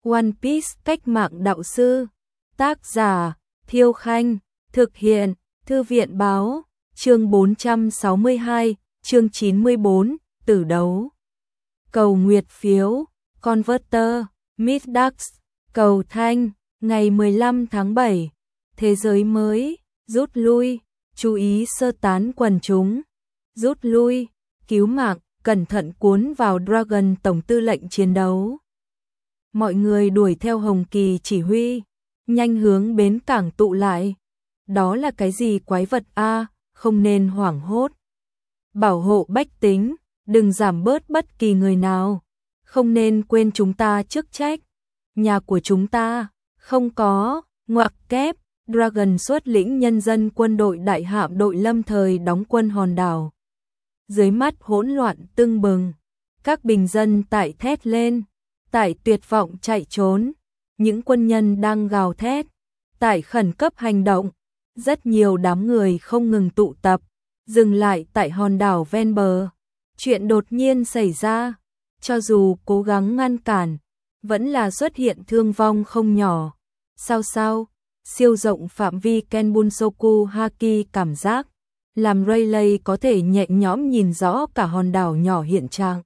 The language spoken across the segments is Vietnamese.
One Piece cách mạng đạo sư. Tác giả Thiêu Khanh. Thực hiện Thư viện báo. Chương 462, chương 94, tử đấu. Cầu nguyệt phiếu, Converter, Middax, cầu thanh, ngày 15 tháng 7. Thế giới mới, rút lui, chú ý sơ tán quần chúng. Rút lui, cứu mạng, cẩn thận cuốn vào Dragon tổng tư lệnh chiến đấu. Mọi người đuổi theo Hồng Kỳ chỉ huy, nhanh hướng bến cảng tụ lại. Đó là cái gì quái vật a, không nên hoảng hốt. Bảo hộ bách tính, đừng giảm bớt bất kỳ người nào. Không nên quên chúng ta chức trách. Nhà của chúng ta, không có, ngoặc kép, Dragon xuất lĩnh nhân dân quân đội đại hạm đội lâm thời đóng quân hòn đảo. Dưới mắt hỗn loạn tưng bừng, các bình dân tại thét lên, tại tuyệt vọng chạy trốn, những quân nhân đang gào thét, tại khẩn cấp hành động, rất nhiều đám người không ngừng tụ tập, dừng lại tại hòn đảo ven bờ. Chuyện đột nhiên xảy ra, cho dù cố gắng ngăn cản, vẫn là xuất hiện thương vong không nhỏ. Sao, siêu rộng phạm vi Kenbunsoku Haki cảm giác, làm Rayleigh có thể nhẹ nhõm nhìn rõ cả hòn đảo nhỏ hiện trạng.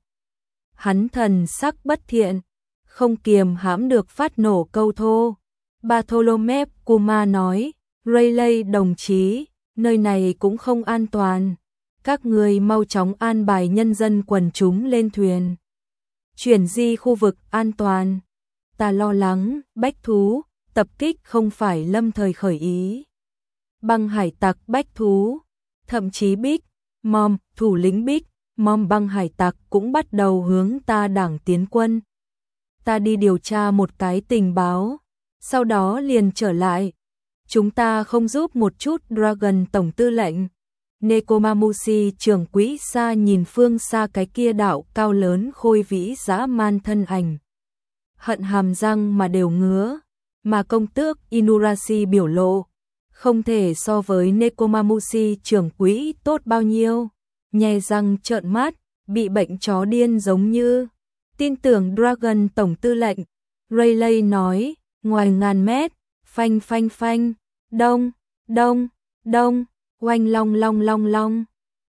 Hắn thần sắc bất thiện, không kiềm hãm được phát nổ câu thô. Bartholomew Kuma nói, Rayleigh đồng chí, nơi này cũng không an toàn. Các người mau chóng an bài nhân dân quần chúng lên thuyền. Chuyển di khu vực an toàn. Ta lo lắng, bách thú, tập kích không phải lâm thời khởi ý. Băng hải tặc bách thú, thậm chí Big Mom, thủ lĩnh Big Mom băng hải tặc cũng bắt đầu hướng ta đảng tiến quân. Ta đi điều tra một cái tình báo, sau đó liền trở lại. Chúng ta không giúp một chút Dragon tổng tư lệnh. Nekomamushi trưởng quỹ xa nhìn phương xa cái kia đạo cao lớn khôi vĩ dã man thân ảnh. Hận hàm răng mà đều ngứa, mà công tước Inurashi biểu lộ không thể so với Nekomamushi trưởng quỹ tốt bao nhiêu. Nhe răng trợn mắt, bị bệnh chó điên giống như. Tin tưởng Dragon tổng tư lệnh, Rayleigh nói, ngoài ngàn mét, phanh phanh phanh, đông, đông, đông, oanh long long long long,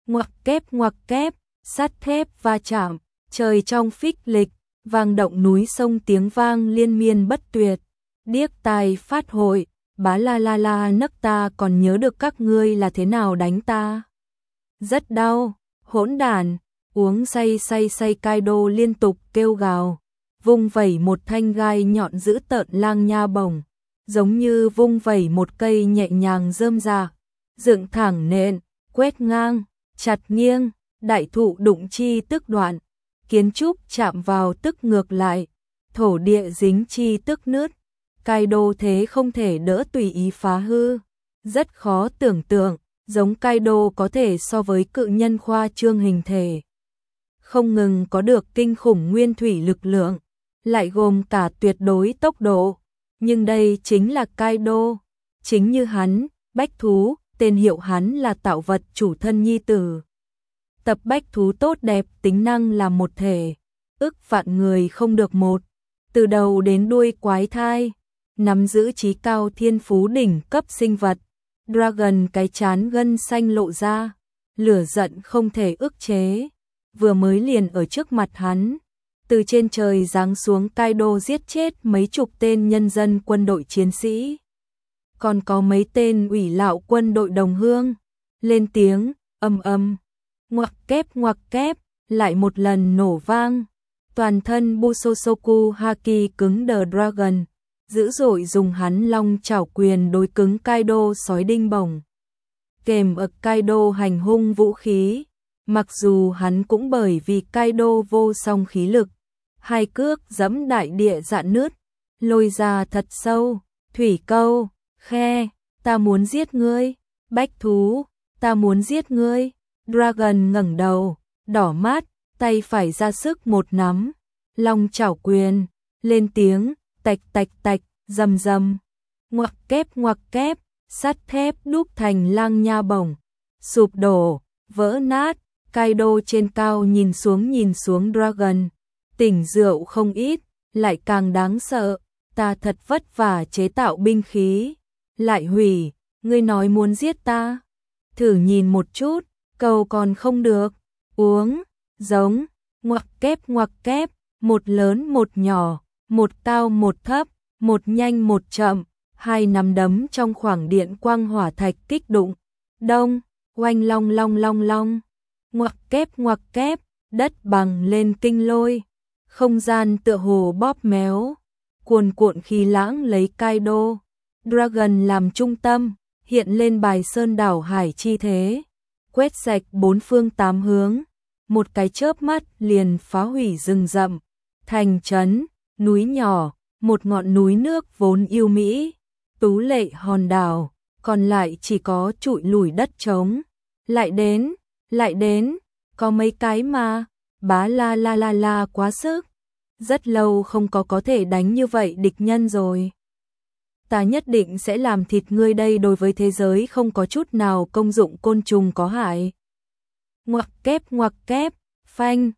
ngoặc kép, sắt thép va chạm, trời trong phích lịch, vang động núi sông tiếng vang liên miên bất tuyệt, điếc tai phát hội, bá la la la nấc ta còn nhớ được các ngươi là thế nào đánh ta. Rất đau, hỗn đản, uống say Kaido liên tục kêu gào, vung vẩy một thanh gai nhọn dữ tợn lang nha bổng, giống như vung vẩy một cây nhẹ nhàng rơm rạ, dựng thẳng nện, quét ngang, chặt nghiêng, đại thụ đụng chi tức đoạn, kiến trúc chạm vào tức ngược lại, thổ địa dính chi tức nứt. Kaido thế không thể đỡ tùy ý phá hư, rất khó tưởng tượng, giống Kaido có thể so với cự nhân khoa trương hình thể. Không ngừng có được kinh khủng nguyên thủy lực lượng, lại gồm cả tuyệt đối tốc độ. Nhưng đây chính là Kaido, chính như hắn, bách thú, tên hiệu hắn là tạo vật chủ thân nhi tử. Tập bách thú tốt đẹp tính năng là một thể, ức vạn người không được một, từ đầu đến đuôi quái thai, nắm giữ trí cao thiên phú đỉnh cấp sinh vật. Dragon cái chán gân xanh lộ ra, lửa giận không thể ức chế, vừa mới liền ở trước mặt hắn. Từ trên trời giáng xuống Kaido giết chết mấy chục tên nhân dân quân đội chiến sĩ. Còn có mấy tên ủy lạo quân đội đồng hương. Lên tiếng, âm, ngoặc kép, lại một lần nổ vang. Toàn thân Busosoku Haki cứng đờ Dragon, dữ dội dùng hắn long chảo quyền đối cứng Kaido sói đinh bổng. Kèm ực Kaido hành hung vũ khí. Mặc dù hắn cũng bởi vì Kaido vô song khí lực, hai cước giẫm đại địa dạn nứt, lôi ra thật sâu, thủy câu, khe, ta muốn giết ngươi, bách thú, ta muốn giết ngươi. Dragon ngẩng đầu, đỏ mắt, tay phải ra sức một nắm, long chảo quyền, lên tiếng, tạch, rầm, ngoặc kép, sắt thép đúc thành lang nha bổng, sụp đổ, vỡ nát. Kaido trên cao nhìn xuống Dragon, tỉnh rượu không ít, lại càng đáng sợ, ta thật vất vả chế tạo binh khí, lại hủy, ngươi nói muốn giết ta? Thử nhìn một chút, cầu còn không được, uống, giống, ngoặc kép, một lớn một nhỏ, một cao một thấp, một nhanh một chậm, hai nắm đấm trong khoảng điện quang hỏa thạch kích đụng, đông, oanh long long long long, ngoặc kép, đất bằng lên kinh lôi, không gian tựa hồ bóp méo, cuồn cuộn khí lãng lấy Kaido Dragon làm trung tâm, hiện lên bài sơn đảo hải chi thế, quét sạch bốn phương tám hướng, một cái chớp mắt liền phá hủy rừng rậm, thành trấn, núi nhỏ, một ngọn núi nước vốn yêu mỹ, tú lệ hòn đảo, còn lại chỉ có trụi lủi đất trống. Lại đến, có mấy cái mà, bá la quá sức. Rất lâu không có thể đánh như vậy địch nhân rồi. Ta nhất định sẽ làm thịt ngươi đây, đối với thế giới không có chút nào công dụng côn trùng có hại. Ngoặc kép, phanh,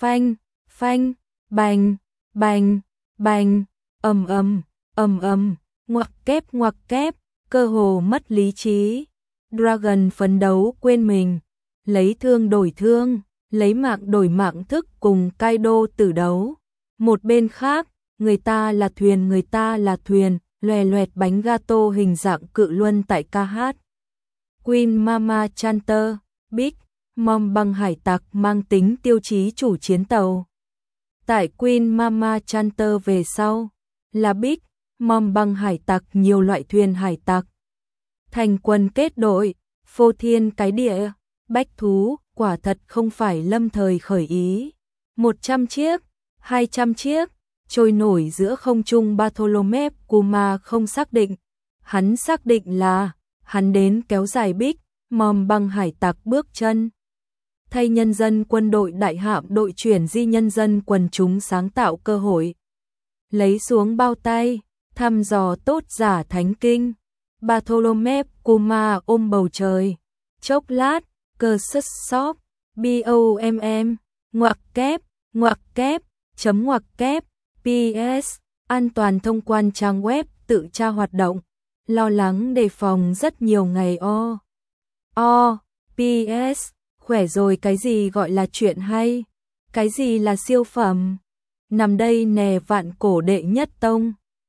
bành, ầm, ngoặc kép, cơ hồ mất lý trí. Dragon phấn đấu quên mình, lấy thương đổi thương, lấy mạng đổi mạng thức cùng Kaido tử đấu. Một bên khác, người ta là thuyền, loè loẹt bánh gato hình dạng cự luân tại ca hát. Queen Mama Chanter, Big Mom bằng hải tặc mang tính tiêu chí chủ chiến tàu. Tại Queen Mama Chanter về sau, là Big Mom bằng hải tặc nhiều loại thuyền hải tặc. Thành quân kết đội, phô thiên cái địa, bách thú, quả thật không phải lâm thời khởi ý. 100 chiếc, 200 chiếc, trôi nổi giữa không trung. Bartholomew Kuma không xác định, hắn xác định là hắn đến kéo dài Big Mom bằng hải tặc bước chân. Thay nhân dân quân đội đại hạm đội chuyển di nhân dân quần chúng sáng tạo cơ hội. Lấy xuống bao tay, thăm dò tốt giả thánh kinh. Bartholomew Kuma ôm bầu trời. Chốc lát, cơ sứt sóp, BOMM, ngoặc kép, chấm ngoặc kép, PS, an toàn thông quan trang web tự tra hoạt động, lo lắng đề phòng rất nhiều ngày PS, khỏe rồi. Cái gì gọi là chuyện hay? Cái gì là siêu phẩm? Nằm đây nè, vạn cổ đệ nhất tông.